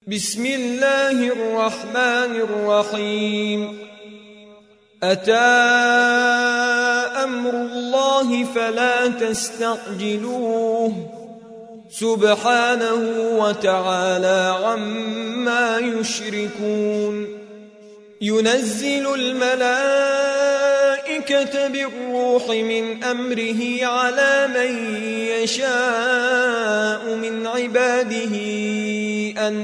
بسم الله الرحمن الرحيم. أتى أمر الله فلا تستعجلوه سبحانه وتعالى عما يشركون. ينزل الملائكة بالروح من أمره على من يشاء من عباده أن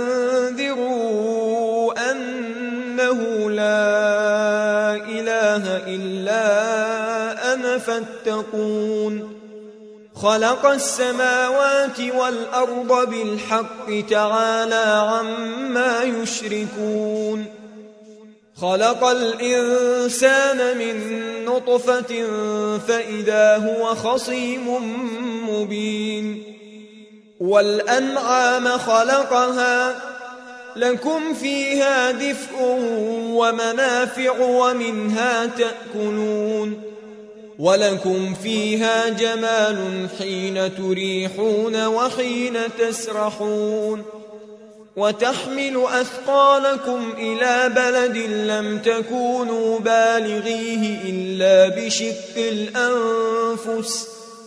أنذروا أنه لا إله إلا أنا فاتقون. خلق السماوات والأرض بالحق تعالى عما يشركون. خلق الإنسان من نطفة فإذا هو خصيم مبين. والأنعام خلقها لكم فيها دفء ومنافع ومنها تأكلون. ولكم فيها جمال حين تريحون وحين تسرحون. وتحمل أثقالكم إلى بلد لم تكونوا بالغيه إلا بشق الأنفس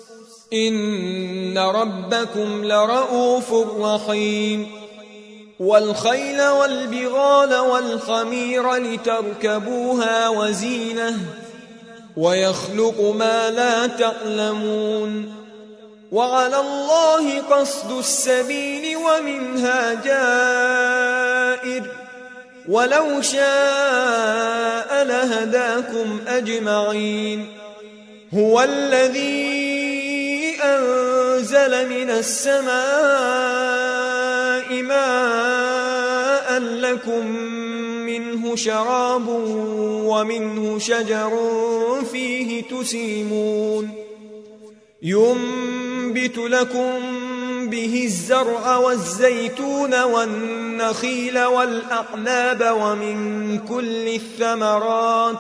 إن ربكم لرؤوف رحيم. والخيل والبغال والحمير لتركبوها وزينة ويخلق ما لا تعلمون. وعلى الله قصد السبيل ومنها جائر ولو شاء لهداكم أجمعين. هو الذي أنزل من السماء ماء لكم منه شراب ومنه شجر فيه تسيمون. ينبت لكم به الزرع والزيتون والنخيل والأعناب ومن كل الثمرات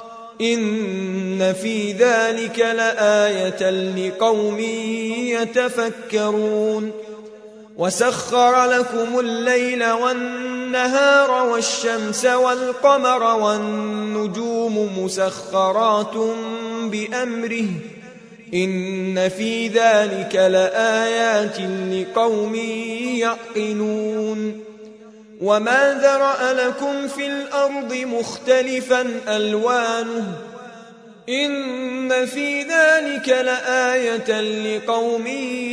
إن في ذلك لآية لقوم يتفكرون. وسخر لكم الليل والنهار والشمس والقمر والنجوم مسخرات بأمره إن في ذلك لآيات لقوم يعقلون. وما ذرأ لكم في الأرض مختلفا ألوانه إن في ذلك لآية لقوم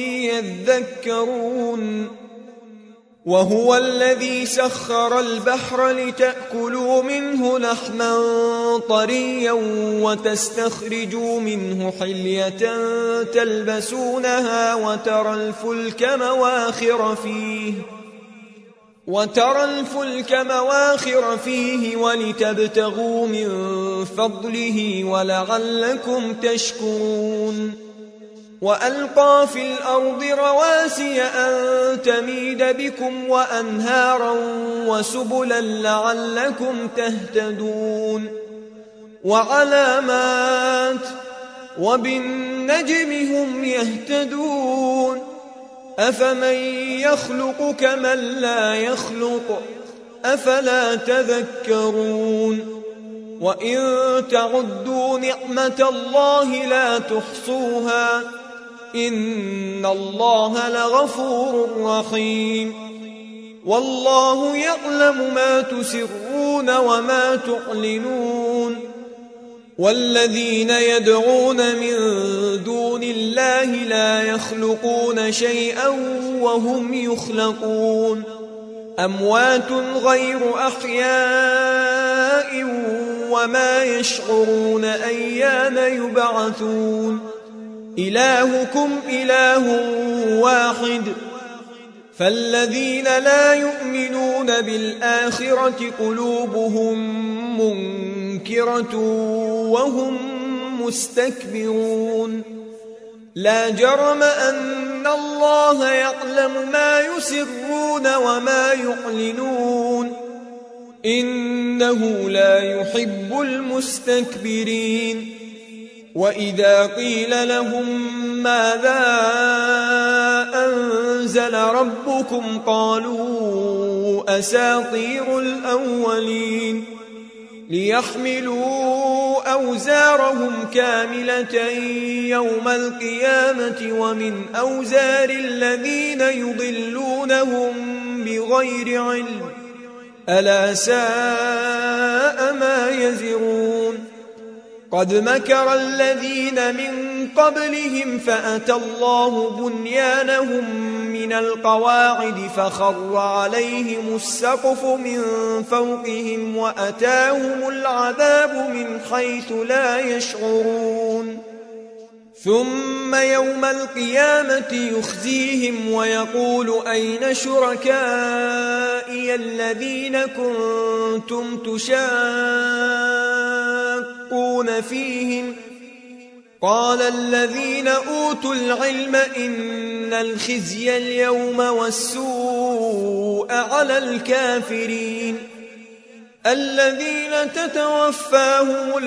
يذكرون. وهو الذي سخر البحر لتأكلوا منه لحما طريا وتستخرجوا منه حلية تلبسونها وترى الفلك مواخر فيه ولتبتغوا من فضله ولعلكم تشكرون. وألقى في الأرض رواسي أن تميد بكم وأنهارا وسبلا لعلكم تهتدون. وعلامات وبالنجم هم يهتدون. أفمن يخلق كمن لا يخلق أفلا تذكرون. وإن تعدوا نعمة الله لا تحصوها إن الله لغفور رحيم. والله يعلم ما تسرون وما تعلنون. والذين يدعون من دون الله لا يخلقون شيئا وهم يخلقون. أموات غير أحياء وما يشعرون أيان يبعثون. إلهكم إله واحد فالذين لا يؤمنون بالآخرة قلوبهم منكرة وهم مستكبرون. لا جرم أن الله يعلم ما يسرون وما يعلنون إنه لا يحب المستكبرين. وإذا قيل لهم ماذا أنزل ربكم قالوا أساطير الأولين ليحملوا أوزارهم كاملة يوم القيامة ومن أوزار الذين يضلونهم بغير علم ألا ساء ما يزرون قد مكر الذين من قبلهم فأتى الله بنيانهم من القواعد فخر عليهم السقف من فوقهم وأتاهم العذاب من حيث لا يشعرون ثم يوم القيامة يخزيهم ويقول أين شركائي الذين كنتم تشاقون فيهم قال الذين أوتوا العلم إن الخزي اليوم والسوء على الكافرين الذين تتوفاهم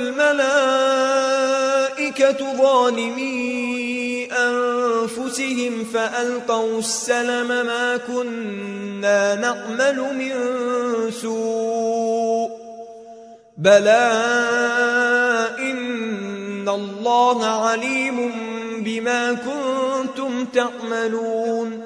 الملائكة ظالمي أنفسهم فألقوا السلم ما كنا نعمل من سوء بلى إن الله عليم بما كنتم تعملون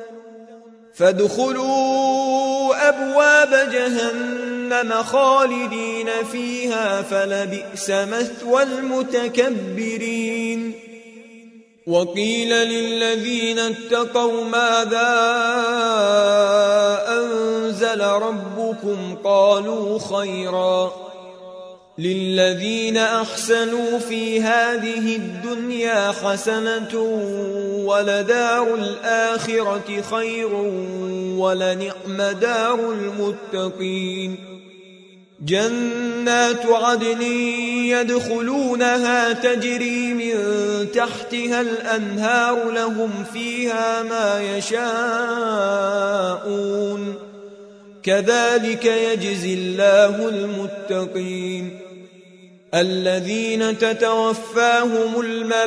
فادخلوا أبواب جهنم خالدين فيها فلبئس مثوى المتكبرين وقيل للذين اتقوا ماذا أنزل ربكم قالوا خيرا للذين أحسنوا في هذه الدنيا حسنة ولدار الآخرة خير ولنعم دار المتقين جنات عدن يدخلونها تجري من تحتها الأنهار لهم فيها ما يشاءون كذلك يجزي الله المتقين الذين تتوفاهم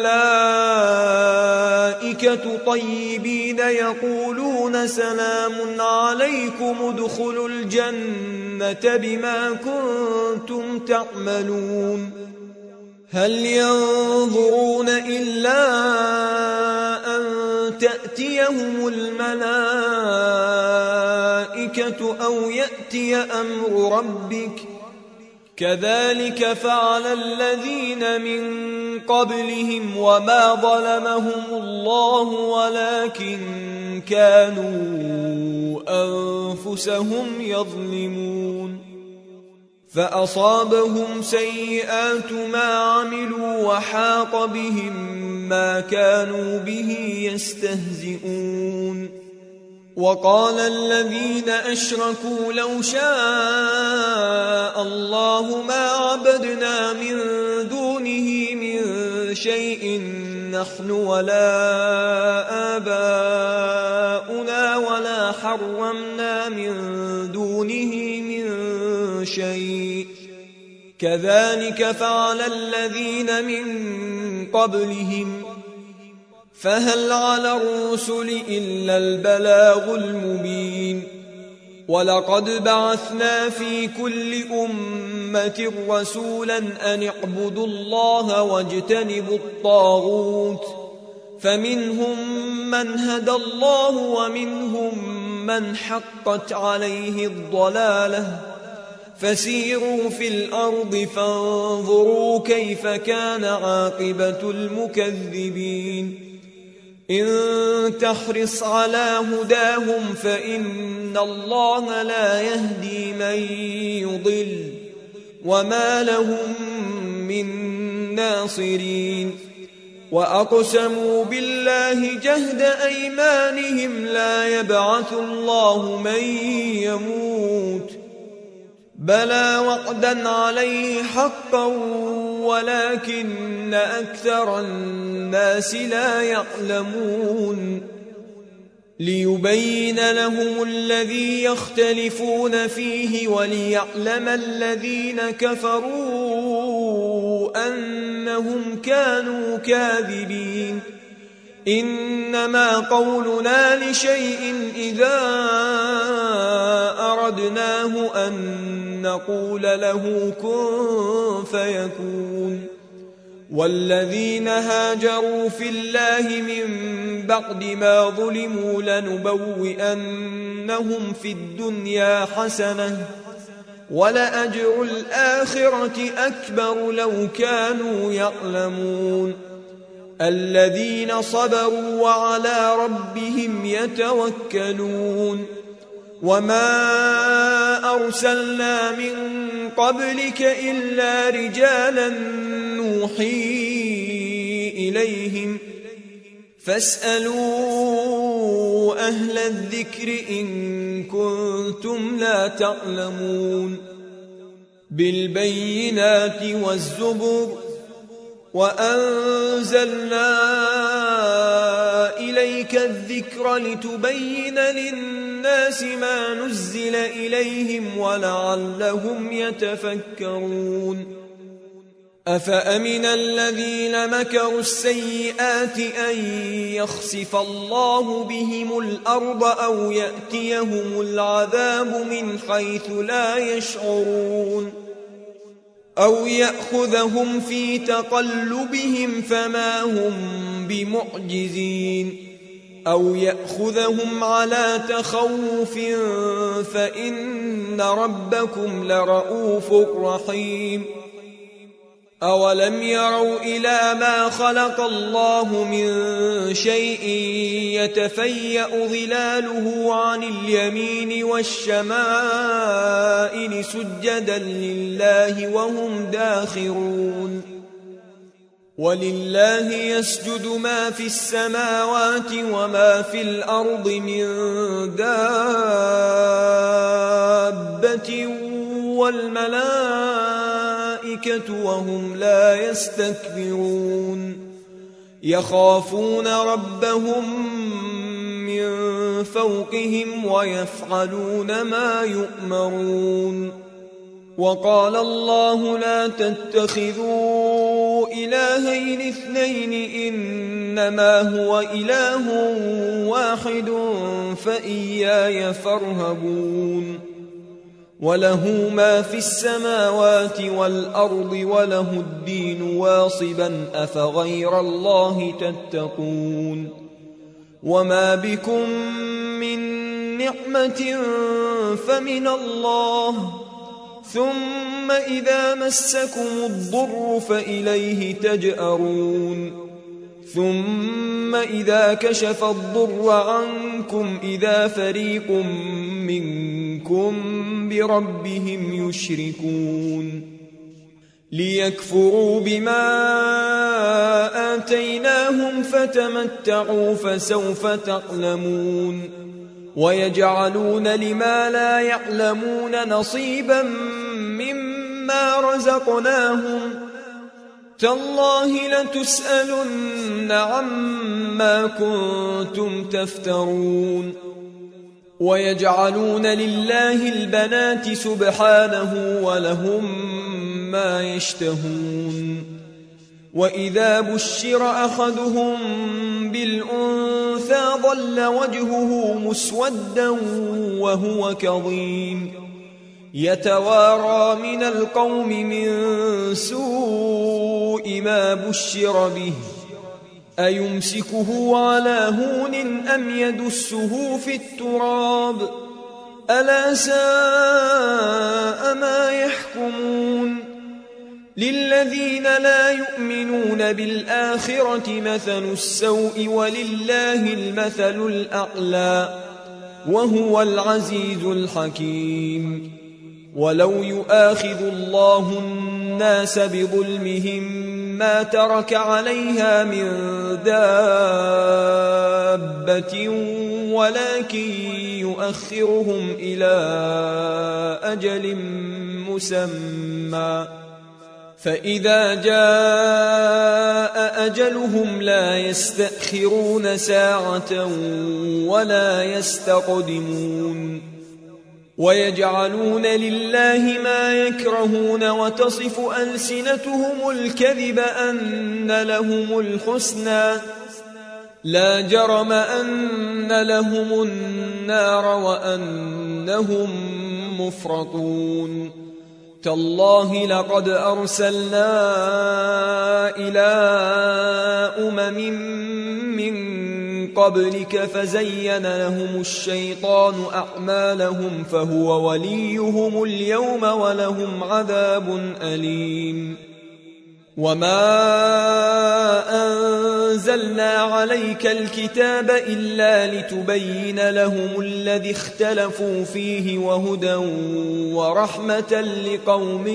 الملائكة طيبين يقولون سلام عليكم ادخلوا الجنة بما كنتم تعملون هل ينظرون إلا أن تأتيهم الملائكة أو يأتي أمر ربك كذلك فعل الذين من قبلهم وما ظلمهم الله ولكن كانوا أنفسهم يظلمون فأصابهم سيئات ما عملوا وحاق بهم ما كانوا به يستهزئون وقال الذين أشركوا لو شاء الله ما عبدنا من دونه من شيء نحن ولا آباؤنا ولا حرمنا من دونه من شيء كذلك فعل الذين من قبلهم فهل على الرسل إلا البلاغ المبين ولقد بعثنا في كل أمة رسولا أن اعبدوا الله واجتنبوا الطاغوت فمنهم من هدى الله ومنهم من حقت عليه الضلالة فسيروا في الأرض فانظروا كيف كان عاقبة المكذبين إن تحرص على هداهم فإن الله لا يهدي من يضل وما لهم من ناصرين وأقسموا بالله جهد أيمانهم لا يبعث الله من يموت بلى وعدا عليه حقا ولكن أكثر الناس لا يعلمون ليبين لهم الذي يختلفون فيه وليعلم الذين كفروا أنهم كانوا كاذبين إنما قولنا لشيء إذا أردناه أن نقول له كن فيكون. والذين هاجروا في الله من بعد ما ظلموا لنبوئنهم في الدنيا حسنة ولأجر الآخرة أكبر لو كانوا يعلمون. الذين صبروا وعلى ربهم يتوكلون. وما أرسلنا من قبلك إلا رجالا نوحي إليهم فاسألوا أهل الذكر إن كنتم لا تعلمون. بالبينات والزبر وأنزلنا إليك الذكر لتبين للناس ما نزل إليهم ولعلهم يتفكرون. أفأمن الذين مكروا السيئات أن يخسف الله بهم الأرض أو يأتيهم العذاب من حيث لا يشعرون أو يأخذهم في تقلبهم فما هم بمعجزين أو يأخذهم على تخوف فإن ربكم لرؤوف رحيم. أولم يروا إلى ما خلق الله من شيء يتفيأ ظلاله عن اليمين والشمائل سجدا لله وهم داخرون. ولله يسجد ما في السماوات وما في الأرض من دابة والملائكة وهم لا يستكبرون. يخافون ربهم من فوقهم ويفعلون ما يؤمرون. وقال الله لا تتخذوا إلهين اثنين إنما هو إله واحد فإياي فارهبون. وله ما في السماوات والأرض وله الدين واصبا أفغير الله تتقون. وما بكم من نعمة فمن الله ثم إذا مسكم الضر فإليه تجأرون. ثم إذا كشف الضر عنكم إذا فريق منكم بربهم يشركون. ليكفروا بما آتيناهم فتمتعوا فسوف تعلمون. ويجعلون لما لا يعلمون نصيبا مما رزقناهم تالله لتسألن عما كنتم تفترون. ويجعلون لله البنات سبحانه ولهم ما يشتهون. وإذا بشر أحدهم بالأنثى ظل وجهه مسودا وهو كظيم يتوارى من القوم من سوء ما بشر به أيمسكه على هون أم يدسه في التراب ألا ساء ما يحكمون. للذين لا يؤمنون بالآخرة مثل السوء ولله المثل الأعلى وهو العزيز الحكيم. ولو يؤاخذ الله الناس بظلمهم ما ترك عليها من دابة ولكن يؤخرهم إلى أجل مسمى فإذا جاء أجلهم لا يستأخرون ساعة ولا يستقدمون. ويجعلون لله ما يكرهون وتصف ألسنتهم الكذب أن لهم الحسنى لا جرم أن لهم النار وأنهم مفرطون تالله لقد أرسلنا إلى من قبلك فزين لهم الشيطان أعمالهم فهو وليهم اليوم ولهم عذاب أليم وما أنزلنا عليك الكتاب إلا لتبين لهم الذي اختلفوا فيه وهدى ورحمة لقوم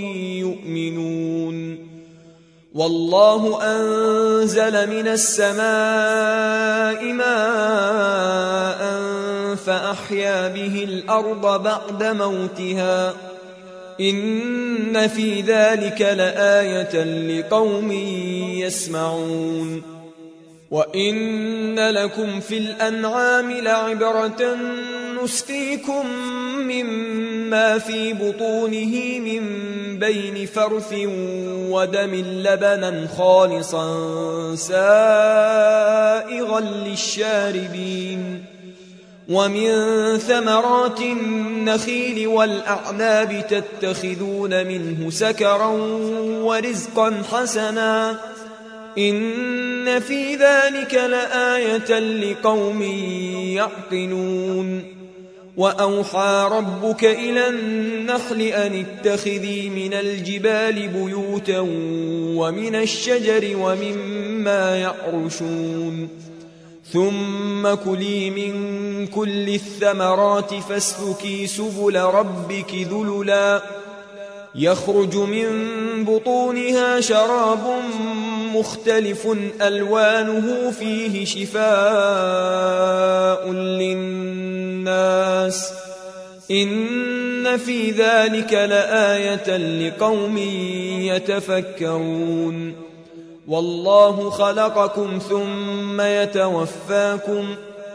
يؤمنون والله أنزل من السماء ماء فأحيا به الأرض بعد موتها إن في ذلك لآية لقوم يسمعون وإن لكم في الأنعام لعبرة نسقيكم مما في بطونه من بين فرث ودم لبنا خالصا سائغا للشاربين ومن ثمرات النخيل والأعناب تتخذون منه سكرا ورزقا حسنا إن في ذلك لآية لقوم يعقلون وأوحى ربك إلى النحل أن اتخذي من الجبال بيوتا ومن الشجر ومما يعرشون ثم كلي من كل الثمرات فاسلكي سبل ربك ذللا يخرج من بطونها شراب مختلف ألوانه فيه شفاء للناس إن في ذلك لآية لقوم يتفكرون والله خلقكم ثم يتوفاكم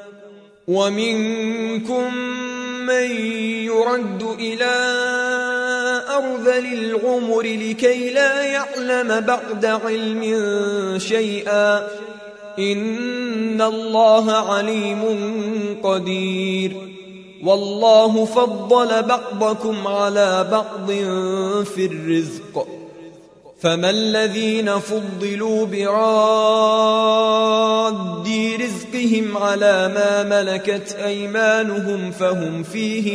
ومنكم من يرد إلى أرذل العمر لكي لا يعلم بعد علم شيئا إن الله عليم قدير والله فضل بعضكم على بعض في الرزق فما الذين فضلوا براد رزقهم على ما ملكت أيمانهم فهم فيه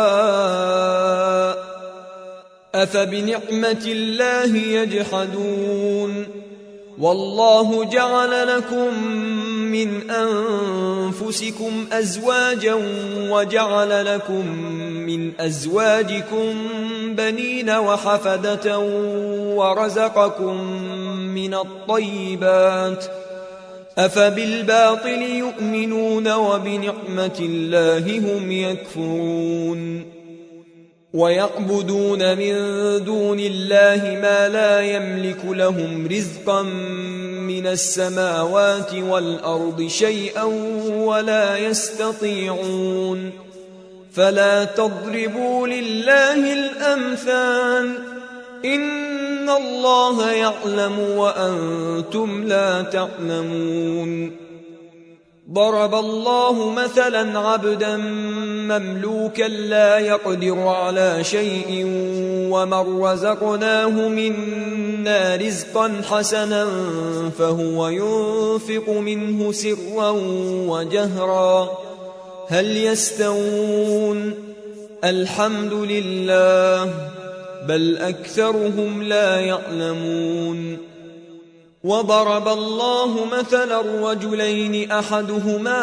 سواء أفبنعمة الله يجحدون والله جعل لكم من أنفسكم أزواجا وجعل لكم من أزواجكم بنين وحفدة ورزقكم من الطيبات أفبالباطل يؤمنون وبنعمة الله هم يكفرون ويعبدون من دون الله ما لا يملك لهم رزقا من السماوات والأرض شيئا ولا يستطيعون فلا تضربوا لله الأمثال إن الله يعلم وأنتم لا تعلمون ضرب الله مثلا عبدا مملوكا لا يقدر على شيء ومن رزقناه منا رزقا حسنا فهو ينفق منه سرا وجهرا هل يستوون الحمد لله بل أكثرهم لا يعلمون وضرب الله مثلا رجلين أحدهما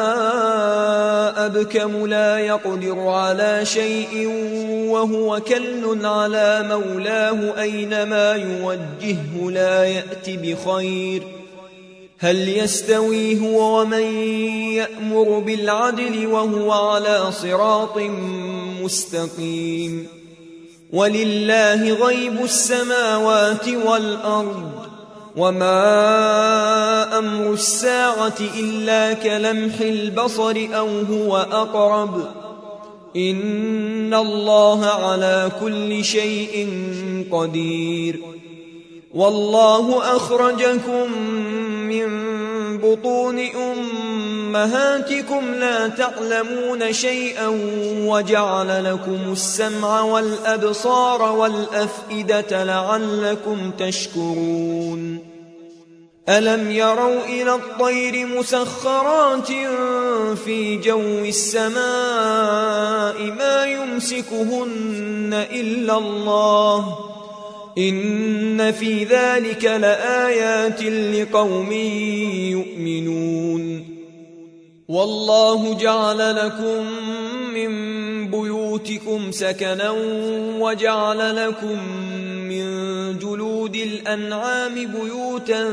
أبكم لا يقدر على شيء وهو كل على مولاه أينما يوجهه لا يأتي بخير هل يستوي هو ومن يأمر بالعدل وهو على صراط مستقيم ولله غيب السماوات والأرض وما أمر الساعة إلا كلمح البصر أو هو أقرب إن الله على كل شيء قدير والله أخرجكم من بطون أمهاتكم لا تعلمون شيئا وجعل لكم السمع والأبصار والأفئدة لعلكم تشكرون ألم يروا إلى الطير مسخرات في جو السماء ما يمسكهن إلا الله إن في ذلك لآيات لقوم يؤمنون والله جعل لكم من بيوتكم سكنا وجعل لكم من جلود الأنعام بيوتا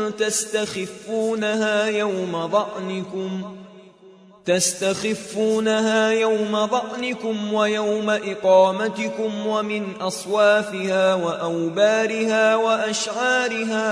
تستخفونها يوم ضعنكم ويوم إقامتكم ومن أصوافها وأوبارها وأشعارها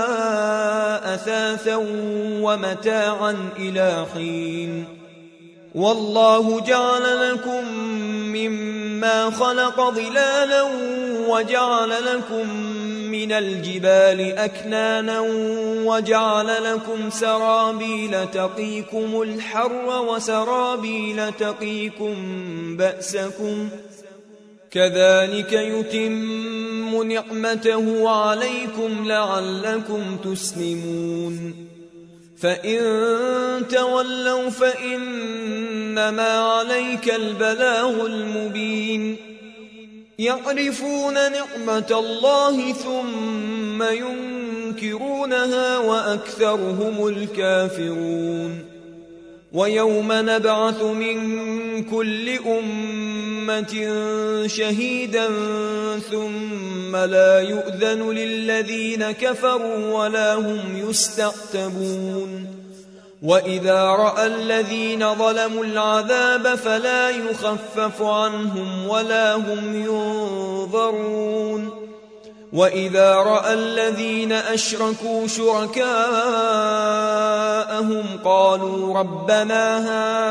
أثاثا ومتاعا إلى حين والله جعل لكم مما خلق ظلالا وجعل لكم من الجبال أكنانا وجعل لكم سرابيل تقيكم الحر وسرابيل تقيكم بأسكم كذلك يتم نعمته عليكم لعلكم تسلمون فإن تولوا فإنما عليك البلاغ المبين يعرفون نعمة الله ثم ينكرونها وأكثرهم الكافرون ويوم نبعث من كل أمة شهيدا ثم لا يؤذن للذين كفروا ولا هم يستعتبون وإذا رأى الذين ظلموا العذاب فلا يخفف عنهم ولا هم ينظرون وإذا رأى الذين أشركوا شركاءهم قالوا ربنا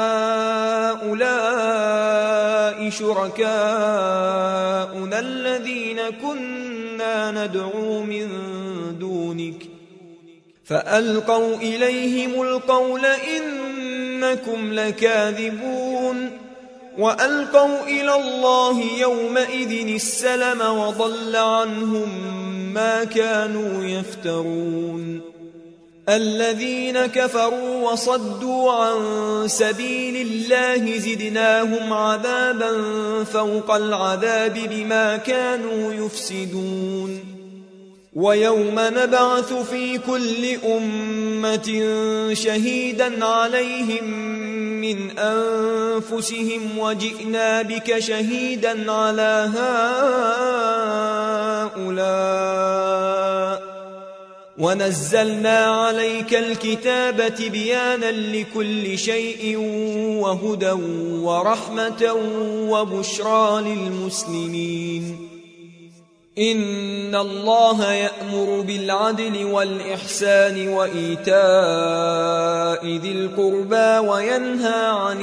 هؤلاء شركاؤنا الذين كنا ندعو من دونك فألقوا إليهم القول إنكم لكاذبون وألقوا إلى الله يومئذ السلم وضل عنهم ما كانوا يفترون الذين كفروا وصدوا عن سبيل الله زدناهم عذابا فوق العذاب بما كانوا يفسدون ويوم نبعث في كل أمة شهيدا عليهم من أنفسهم وجئنا بك شهيدا على هؤلاء ونزلنا عليك الكتاب تبيانا لكل شيء وهدى ورحمة وبشرى للمسلمين إن الله يأمر بالعدل والإحسان وإيتاء ذي القربى وينهى عن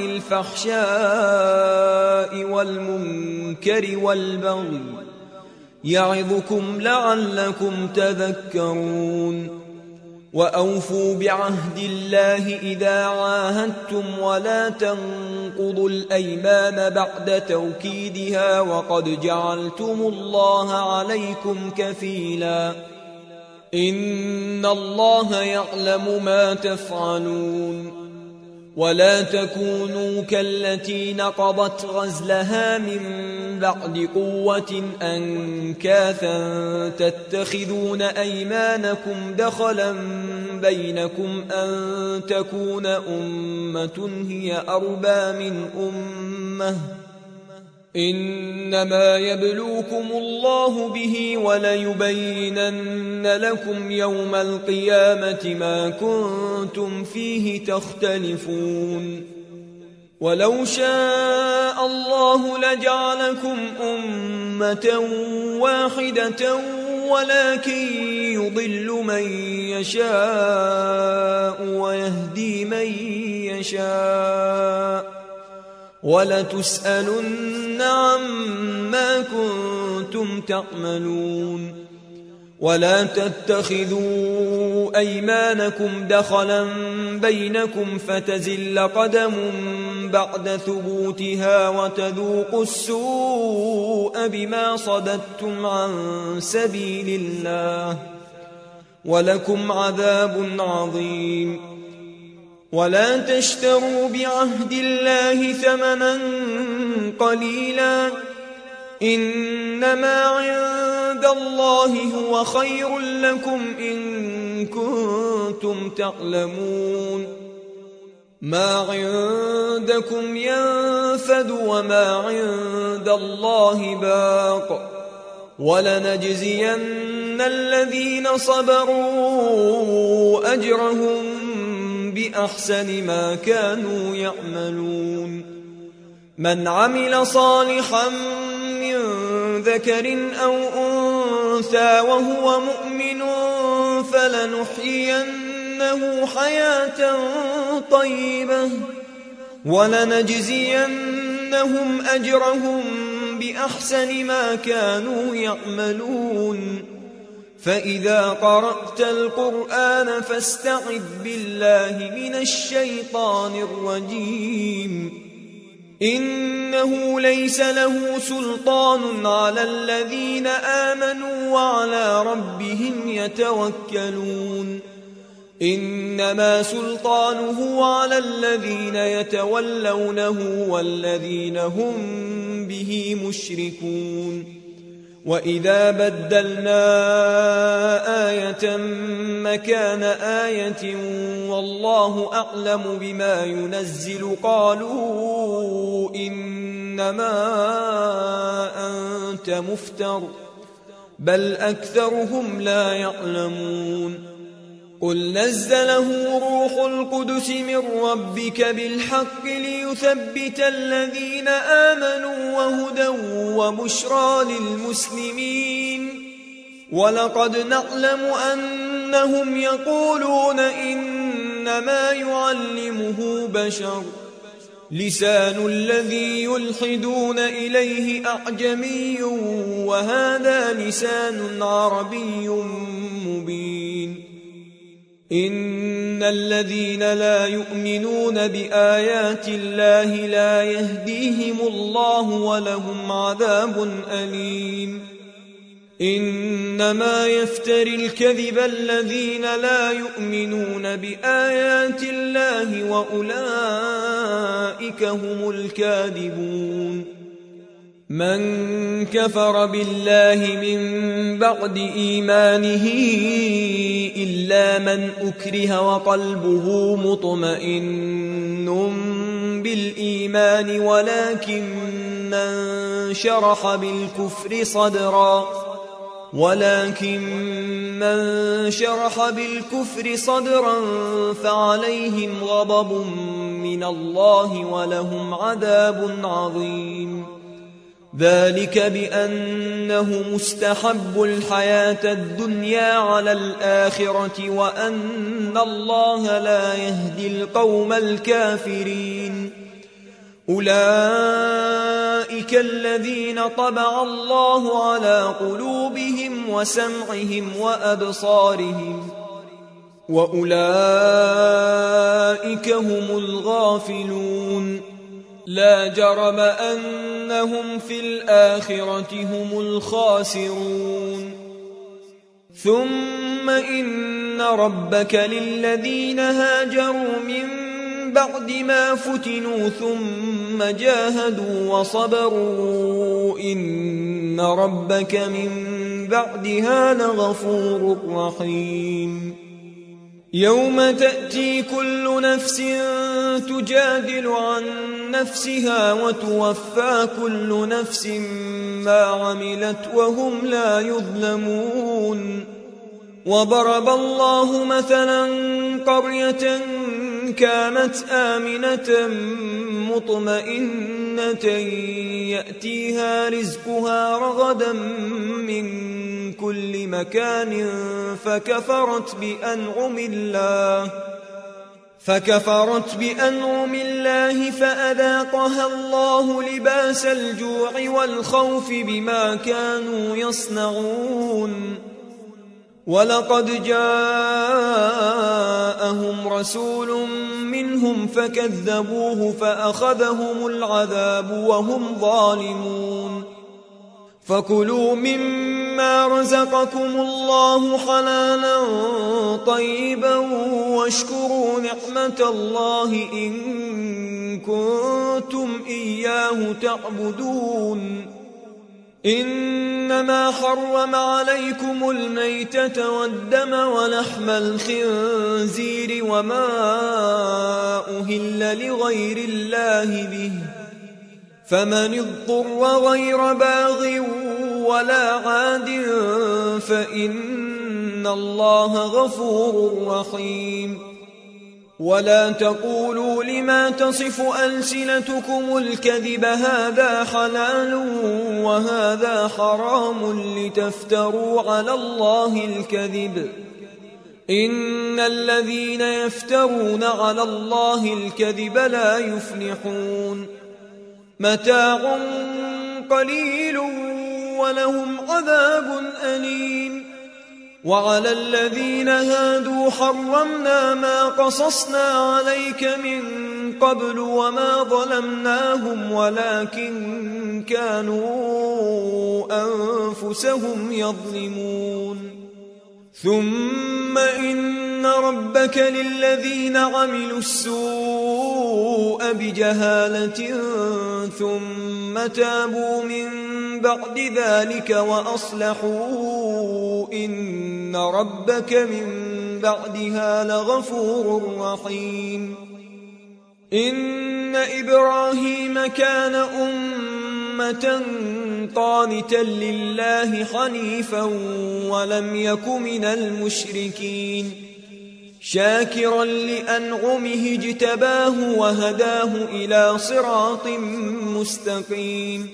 الفحشاء والمنكر والبغي يعظكم لعلكم تذكرون وأوفوا بعهد الله إذا عاهدتم ولا تنقضوا الأيمان بعد توكيدها وقد جعلتم الله عليكم كفيلا إن الله يعلم ما تفعلون ولا تكونوا كالتي نقضت غزلها من بعد قوة أنكاثا تتخذون أيمانكم دخلا بينكم أن تكون أمة هي أربى من أمة إنما يبلوكم الله به وليبينن لكم يوم القيامة ما كنتم فيه تختلفون ولو شاء الله لجعلكم أمة واحدة ولكن يضل من يشاء ويهدي من يشاء ولتسألن عما كنتم تعملون ولا تتخذوا أيمانكم دخلا بينكم فتزل قدم بعد ثبوتها وتذوقوا السوء بما صددتم عن سبيل الله ولكم عذاب عظيم. ولا تشتروا بعهد الله ثمنا قليلا إنما عند الله هو خير لكم إن كنتم تعلمون. ما عندكم ينفد وما عند الله باق ولنجزين الذين صبروا أجرهم بأحسن ما كانوا يعملون. من عمل صالحا من ذكر أو أنثى وهو مؤمن فلنحيينه حياة طيبة ولنجزينهم أجرهم بأحسن ما كانوا يعملون. فإذا قرأت القرآن فاستعذ بالله من الشيطان الرجيم. إنه ليس له سلطان على الذين آمنوا وعلى ربهم يتوكلون. إنما سلطانه على الذين يتولونه والذين هم به مشركون. وإذا بدلنا آية مكان آية والله أعلم بما ينزل قالوا إنما أنت مفتر بل أكثرهم لا يعلمون. قل نزله روح القدس من ربك بالحق ليثبت الذين آمنوا وهدى وبشرى للمسلمين. ولقد نعلم أنهم يقولون إنما يعلمه بشر لسان الذي يلحدون إليه أعجمي وهذا لسان عربي مبين. إن الذين لا يؤمنون بآيات الله لا يهديهم الله ولهم عذاب أليم. إنما يفتري الكذب الذين لا يؤمنون بآيات الله وأولئك هم الكاذبون. من كفر بالله من بعد إيمانه إلا من أكره وقلبه مطمئن بالإيمان ولكن من شرح بالكفر صدرا فعليهم غضب من الله ولهم عذاب عظيم. ذلك بأنه مستحب الحياة الدنيا على الآخرة وأن الله لا يهدي القوم الكافرين. أولئك الذين طبع الله على قلوبهم وسمعهم وأبصارهم وأولئك هم الغافلون. لا جرم أنهم في الآخرة هم الخاسرون. ثم إن ربك للذين هاجروا من بعد ما فتنوا ثم جاهدوا وصبروا إن ربك من بعدها لغفور رحيم. يوم تأتي كل نفس تجادل عن نفسها وتوفى كل نفس ما عملت وهم لا يظلمون. وضرب الله مثلا قرية كانت آمنة مطمئنة يأتيها رزقها رغدا من كل مكان فكفرت بأنعم الله فأذاقها الله لباس الجوع والخوف بما كانوا يصنعون. ولقد جاءهم رسول منهم فكذبوه فأخذهم العذاب وهم ظالمون فكلوا مما رزقكم الله حلالا طيبا واشكروا نعمة الله إن كنتم إياه تعبدون إنما حرم عليكم الميتة والدم ولحم الخنزير وما أهل لغير الله به فمن اضطر غير باغ ولا عاد فإن الله غفور رحيم ولا تقولوا لما تصف ألسنتكم الكذب هذا حلال وهذا حرام لتفتروا على الله الكذب إن الذين يفترون على الله الكذب لا يفلحون متاع قليل ولهم عذاب أليم وعلى الذين هادوا حرمنا ما قصصنا عليك من قبل وما ظلمناهم ولكن كانوا أنفسهم يظلمون ثم إن ربك للذين عملوا السوء بجهالة ثم تابوا من بعد ذلك وأصلحوا إن ربك من بعدها لغفور رحيم إن إبراهيم كان أمة قانتا لله حنيفا ولم يك من المشركين شاكرا لأنعمه اجتباه وهداه إلى صراط مستقيم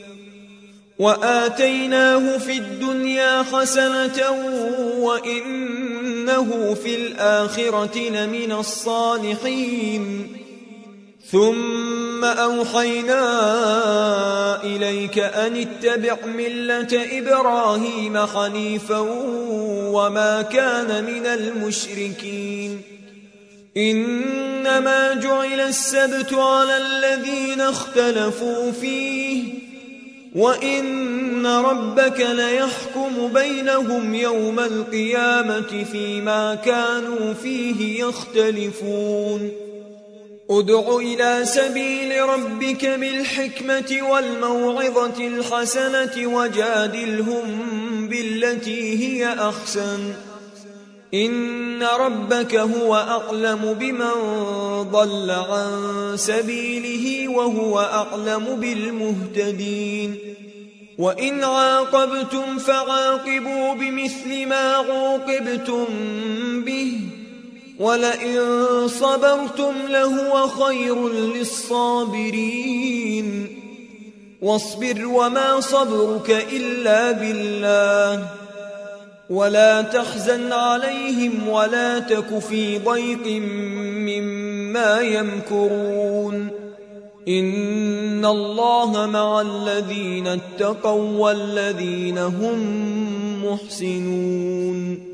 وآتيناه في الدنيا حسنة وإنه في الآخرة لمن الصالحين ثم أوحينا إليك أن اتبع ملة إبراهيم حنيفا وما كان من المشركين إنما جعل السبت على الذين اختلفوا فيه وإن ربك ليحكم بينهم يوم القيامة فيما كانوا فيه يختلفون ادع إلى سبيل ربك بالحكمة والموعظة الحسنة وجادلهم بالتي هي أحسن إن ربك هو أعلم بمن ضل عن سبيله وهو أعلم بالمهتدين وإن عاقبتم فعاقبوا بمثل ما عوقبتم به ولئن صبرتم لهو خير للصابرين واصبر وما صبرك إلا بالله ولا تحزن عليهم ولا تك في ضيق مما يمكرون إن الله مع الذين اتقوا والذين هم محسنون